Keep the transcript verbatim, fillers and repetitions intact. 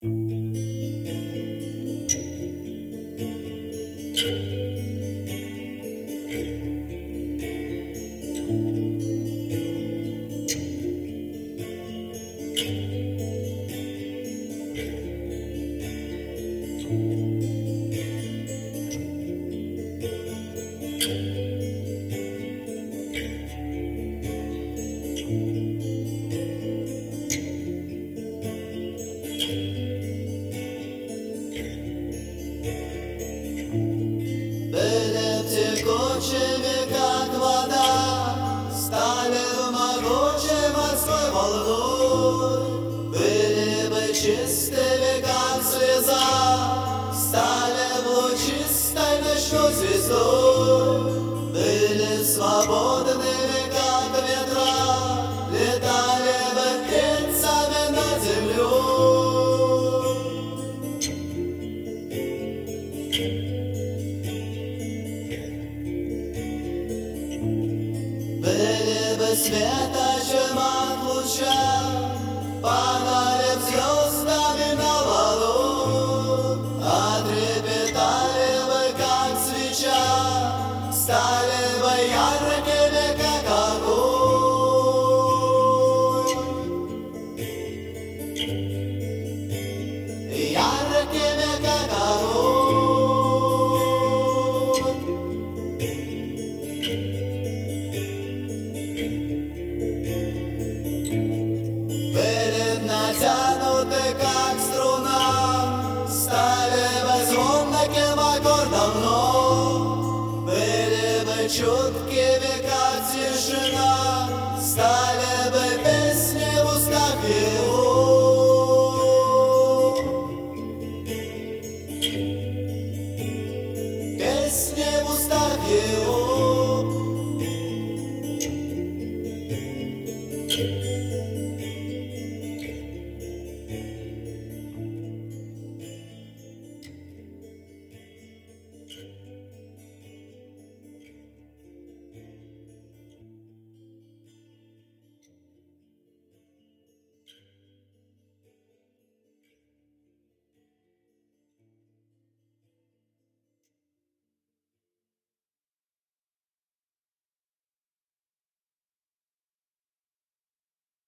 Были текучими, как вода, стали в могучей морской волной. Были бы чистыми, как слеза, стали в лучистой ночной звездой. Были свободными, как ветра, летали бы птицами над землей. Были бы светочем от луча, падали в звезды.